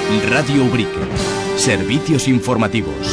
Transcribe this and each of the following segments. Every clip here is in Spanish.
Radio Ubrique. Servicios informativos.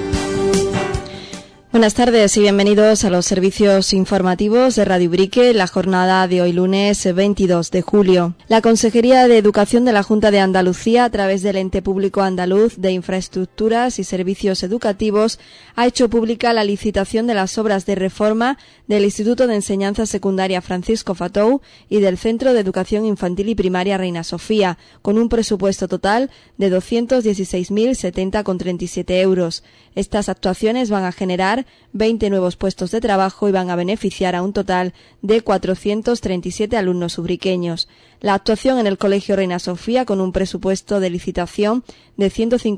Buenas tardes y bienvenidos a los servicios informativos de Radio Ubrique, la jornada de hoy lunes 22 de julio. La Consejería de Educación de la Junta de Andalucía, a través del Ente Público Andaluz de Infraestructuras y Servicios Educativos, ha hecho pública la licitación de las obras de reforma del Instituto de Enseñanza Secundaria Francisco Fatou y del Centro de Educación Infantil y Primaria Reina Sofía, con un presupuesto total de 216.070,37 euros. Estas actuaciones van a generar 20 nuevos puestos de trabajo y van a beneficiar a un total de 437 alumnos ubriqueños. La actuación en el Colegio Reina Sofía, con un presupuesto de licitación de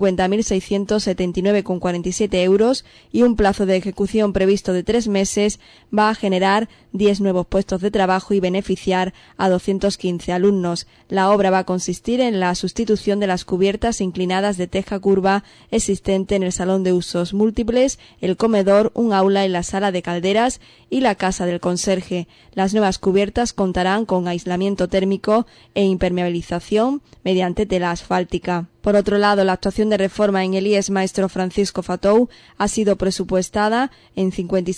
150.679,47 euros y un plazo de ejecución previsto de 3 meses, va a generar 10 nuevos puestos de trabajo y beneficiar a 215 alumnos. La obra va a consistir en la sustitución de las cubiertas inclinadas de teja curva existente en el salón de usos múltiples, el comedor, un aula y la sala de calderas y la casa del conserje. Las nuevas cubiertas contarán con aislamiento térmico e impermeabilización mediante tela asfáltica. Por otro lado, la actuación de reforma en el IES Maestro Francisco Fatou ha sido presupuestada en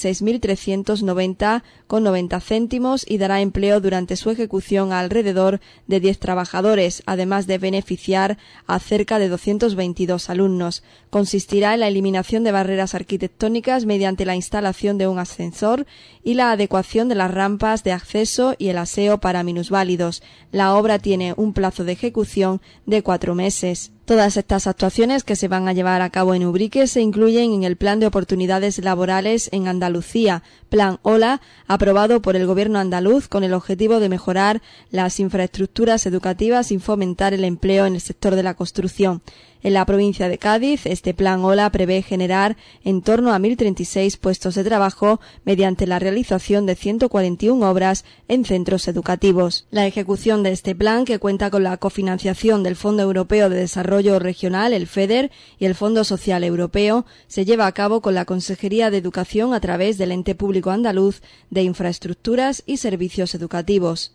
56.390,90 céntimos y dará empleo durante su ejecución a alrededor de 10 trabajadores, además de beneficiar a cerca de 222 alumnos. Consistirá en la eliminación de barreras arquitectónicas mediante la instalación de un ascensor y la adecuación de las rampas de acceso y el aseo para minusválidos. La obra tiene un plazo de ejecución de 4 meses. Todas estas actuaciones que se van a llevar a cabo en Ubrique se incluyen en el Plan de Oportunidades Laborales en Andalucía, Plan OLA, aprobado por el Gobierno andaluz con el objetivo de mejorar las infraestructuras educativas y fomentar el empleo en el sector de la construcción. En la provincia de Cádiz, este Plan OLA prevé generar en torno a 1.036 puestos de trabajo mediante la realización de 141 obras en centros educativos. La ejecución de este plan, que cuenta con la cofinanciación del Fondo Europeo de Desarrollo Regional, el FEDER, y el Fondo Social Europeo, se lleva a cabo con la Consejería de Educación a través del Ente Público Andaluz de Infraestructuras y Servicios Educativos.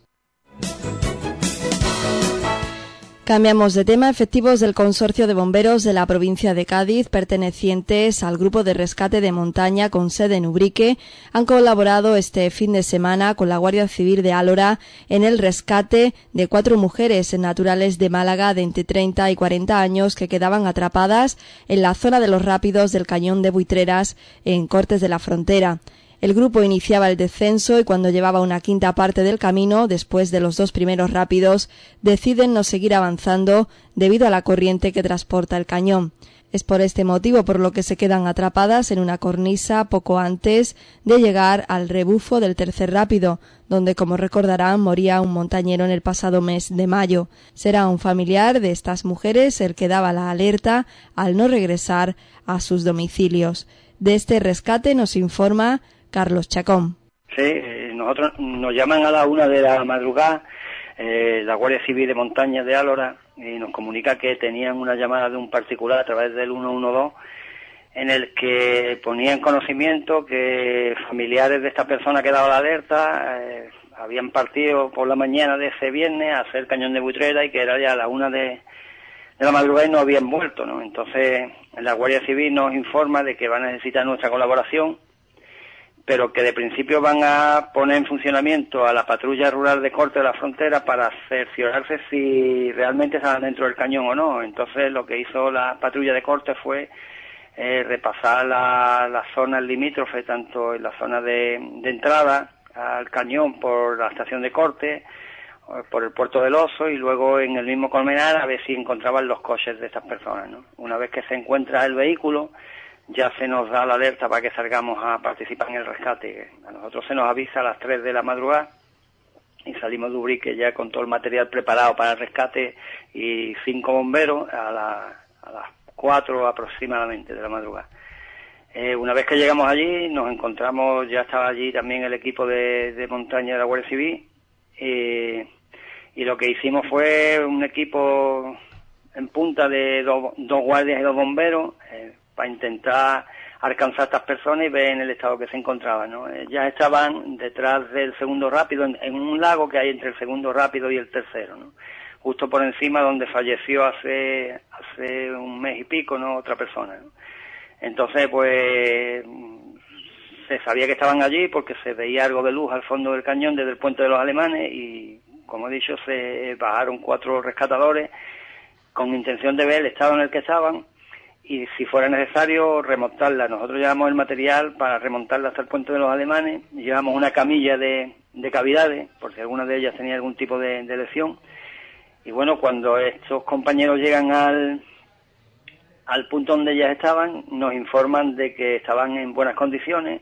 Cambiamos de tema. Efectivos del Consorcio de Bomberos de la provincia de Cádiz, pertenecientes al Grupo de Rescate de Montaña con sede en Ubrique, han colaborado este fin de semana con la Guardia Civil de Álora en el rescate de 4 mujeres naturales de Málaga de entre 30 y 40 años que quedaban atrapadas en la zona de los rápidos del Cañón de Buitreras en Cortes de la Frontera. El grupo iniciaba el descenso y cuando llevaba una quinta parte del camino, después de los 2 primeros rápidos, deciden no seguir avanzando debido a la corriente que transporta el cañón. Es por este motivo por lo que se quedan atrapadas en una cornisa poco antes de llegar al rebufo del tercer rápido, donde, como recordarán, moría un montañero en el pasado mes de mayo. Será un familiar de estas mujeres el que daba la alerta al no regresar a sus domicilios. De este rescate nos informa Carlos Chacón. Sí, nosotros nos llaman a la 1 de la madrugada, la Guardia Civil de Montaña de Álora, y nos comunica que tenían una llamada de un particular a través del 112 en el que ponían conocimiento que familiares de esta persona que daba la alerta habían partido por la mañana de ese viernes a hacer el Cañón de Buitrera y que era ya a la 1 de la madrugada y no habían vuelto, ¿no? Entonces la Guardia Civil nos informa de que va a necesitar nuestra colaboración, pero que de principio van a poner en funcionamiento a la patrulla rural de Cortes de la Frontera para cerciorarse si realmente estaban dentro del cañón o no. Entonces lo que hizo la patrulla de Cortes fue repasar las zonas limítrofes, tanto en la zona de entrada al cañón por la estación de Cortes, por el puerto del Oso y luego en el mismo Colmenar a ver si encontraban los coches de estas personas, ¿no? Una vez que se encuentra el vehículo, ya se nos da la alerta para que salgamos a participar en el rescate. A nosotros se nos avisa a las 3 de la madrugada y salimos de Ubrique ya con todo el material preparado para el rescate y 5 bomberos a las 4 aproximadamente de la madrugada. Una vez que llegamos allí, nos encontramos, ya estaba allí también el equipo de montaña de la Guardia Civil y lo que hicimos fue un equipo en punta de dos guardias y 2 bomberos para intentar alcanzar a estas personas y ver en el estado que se encontraban, ¿no? Ya estaban detrás del segundo rápido, en un lago que hay entre el segundo rápido y el tercero, ¿no? justo por encima donde falleció hace un mes y pico, ¿no?, otra persona, ¿no? Entonces, pues, se sabía que estaban allí porque se veía algo de luz al fondo del cañón desde el Puente de los Alemanes y, como he dicho, se bajaron 4 rescatadores con intención de ver el estado en el que estaban y, si fuera necesario, remontarla. Nosotros llevamos el material para remontarla hasta el Puente de los Alemanes, llevamos una camilla de cavidades, por si alguna de ellas tenía algún tipo de lesión. Y bueno, cuando estos compañeros llegan al punto donde ellas estaban, nos informan de que estaban en buenas condiciones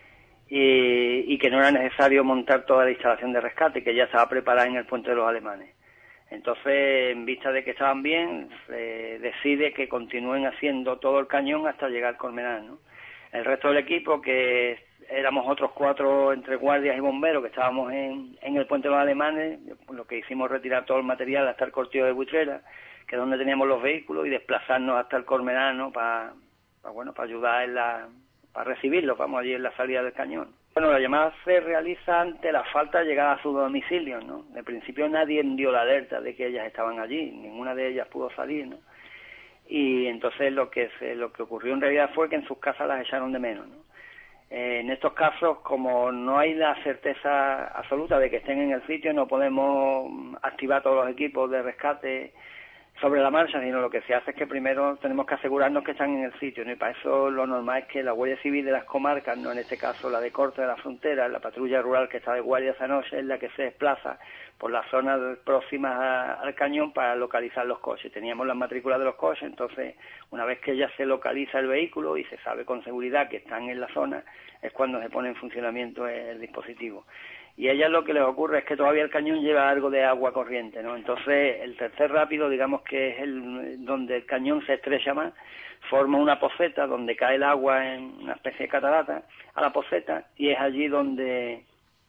y que no era necesario montar toda la instalación de rescate, que ya estaba preparada en el Puente de los Alemanes. Entonces, en vista de que estaban bien, se decide que continúen haciendo todo el cañón hasta llegar al Colmenar, ¿no? El resto del equipo, que éramos otros 4 entre guardias y bomberos que estábamos en el Puente de los Alemanes, lo que hicimos retirar todo el material hasta el cortillo de Buitrera, que es donde teníamos los vehículos, y desplazarnos hasta el Colmenar, ¿no?, para ayudar para recibirlos, vamos, allí en la salida del cañón. Bueno, la llamada se realiza ante la falta de llegada a su domicilio, ¿no? De principio nadie dio la alerta de que ellas estaban allí, ninguna de ellas pudo salir, ¿no? Y entonces lo que ocurrió en realidad fue que en sus casas las echaron de menos, ¿no? En estos casos, como no hay la certeza absoluta de que estén en el sitio, no podemos activar todos los equipos de rescate sobre la marcha, sino lo que se hace es que primero tenemos que asegurarnos que están en el sitio, ¿no? Y para eso lo normal es que la Guardia Civil de las comarcas, no en este caso la de Corte de la Frontera, la patrulla rural que está de guardia esa noche, es la que se desplaza por las zonas próximas al cañón para localizar los coches. Teníamos las matrículas de los coches, entonces una vez que ya se localiza el vehículo y se sabe con seguridad que están en la zona, es cuando se pone en funcionamiento el dispositivo. Y a ellas lo que les ocurre es que todavía el cañón lleva algo de agua corriente, ¿no? Entonces el tercer rápido, digamos que es donde el cañón se estrecha más, forma una poceta donde cae el agua en una especie de catarata a la poceta, y es allí donde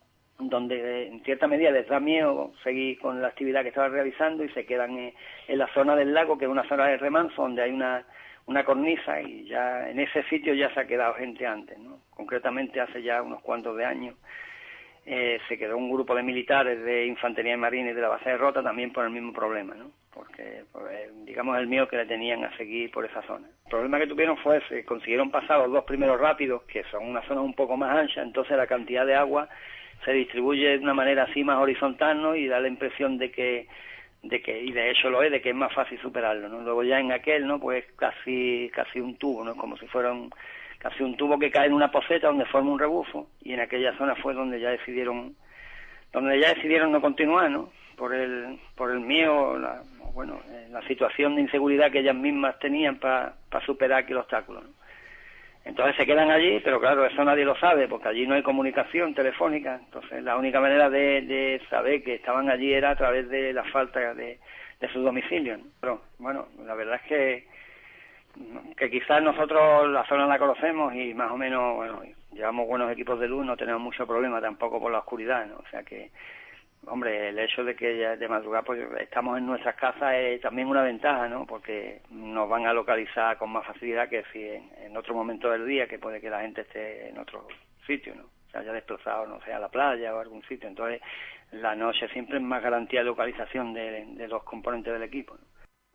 en cierta medida les da miedo seguir con la actividad que estaban realizando y se quedan en la zona del lago, que es una zona de remanso donde hay una cornisa, y ya en ese sitio ya se ha quedado gente antes, ¿no? Concretamente hace ya unos cuantos de años se quedó un grupo de militares de Infantería de Marina y de la base de Rota también por el mismo problema, ¿no? Porque, digamos, el miedo que le tenían a seguir por esa zona. El problema que tuvieron fue que consiguieron pasar los 2 primeros rápidos, que son una zona un poco más ancha, entonces la cantidad de agua se distribuye de una manera así más horizontal, ¿no? Y da la impresión de que y de hecho lo es, de que es más fácil superarlo, ¿no? Luego ya en aquel, ¿no?, pues casi un tubo, ¿no? Como si fuera casi un tubo que cae en una poceta donde forma un rebufo, y en aquella zona fue donde ya decidieron no continuar, ¿no? Por el miedo, la situación de inseguridad que ellas mismas tenían para superar aquel obstáculo, ¿no? Entonces se quedan allí, pero claro, eso nadie lo sabe, porque allí no hay comunicación telefónica. Entonces la única manera de saber que estaban allí era a través de la falta de su domicilio, ¿no? Pero bueno, la verdad es que quizás nosotros la zona la conocemos y más o menos, bueno, llevamos buenos equipos de luz, no tenemos mucho problema tampoco por la oscuridad, ¿no? O sea que, hombre, el hecho de que ya de madrugada pues estamos en nuestras casas es también una ventaja, ¿no? Porque nos van a localizar con más facilidad que si en otro momento del día, que puede que la gente esté en otro sitio, ¿no? Se haya desplazado, no sé, a la playa o a algún sitio. Entonces, la noche siempre es más garantía de localización de los componentes del equipo, ¿no?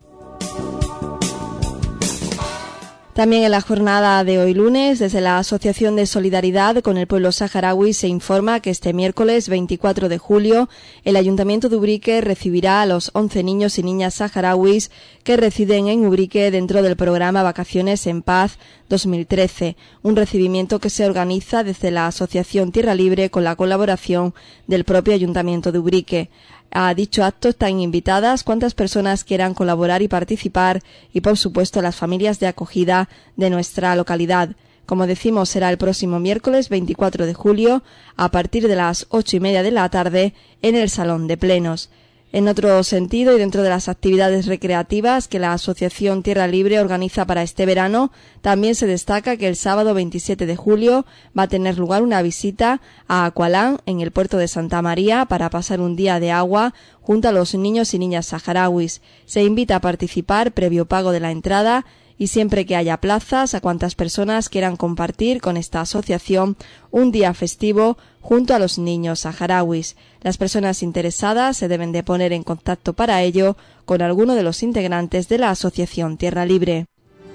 También en la jornada de hoy lunes, desde la Asociación de Solidaridad con el Pueblo Saharaui se informa que este miércoles 24 de julio el Ayuntamiento de Ubrique recibirá a los 11 niños y niñas saharauis que residen en Ubrique dentro del programa Vacaciones en Paz 2013, un recibimiento que se organiza desde la Asociación Tierra Libre con la colaboración del propio Ayuntamiento de Ubrique. A dicho acto están invitadas cuantas personas quieran colaborar y participar y, por supuesto, las familias de acogida de nuestra localidad. Como decimos, será el próximo miércoles 24 de julio a partir de las 8:30 de la tarde en el Salón de Plenos. En otro sentido, y dentro de las actividades recreativas que la Asociación Tierra Libre organiza para este verano, también se destaca que el sábado 27 de julio va a tener lugar una visita a Aqualán, en el puerto de Santa María, para pasar un día de agua junto a los niños y niñas saharauis. Se invita a participar previo pago de la entrada y siempre que haya plazas a cuantas personas quieran compartir con esta asociación un día festivo junto a los niños saharauis. Las personas interesadas se deben de poner en contacto para ello con alguno de los integrantes de la asociación Tierra Libre.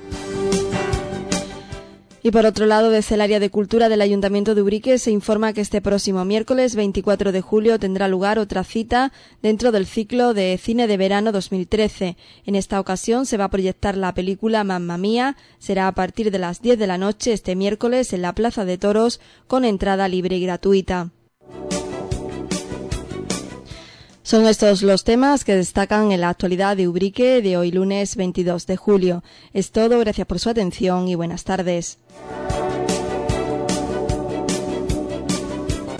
Y por otro lado, desde el área de cultura del Ayuntamiento de Ubrique se informa que este próximo miércoles 24 de julio tendrá lugar otra cita dentro del ciclo de cine de verano 2013. En esta ocasión se va a proyectar la película Mamma Mía. Será a partir de las 10 de la noche este miércoles en la Plaza de Toros con entrada libre y gratuita. Son estos los temas que destacan en la actualidad de Ubrique de hoy lunes 22 de julio. Es todo, gracias por su atención y buenas tardes.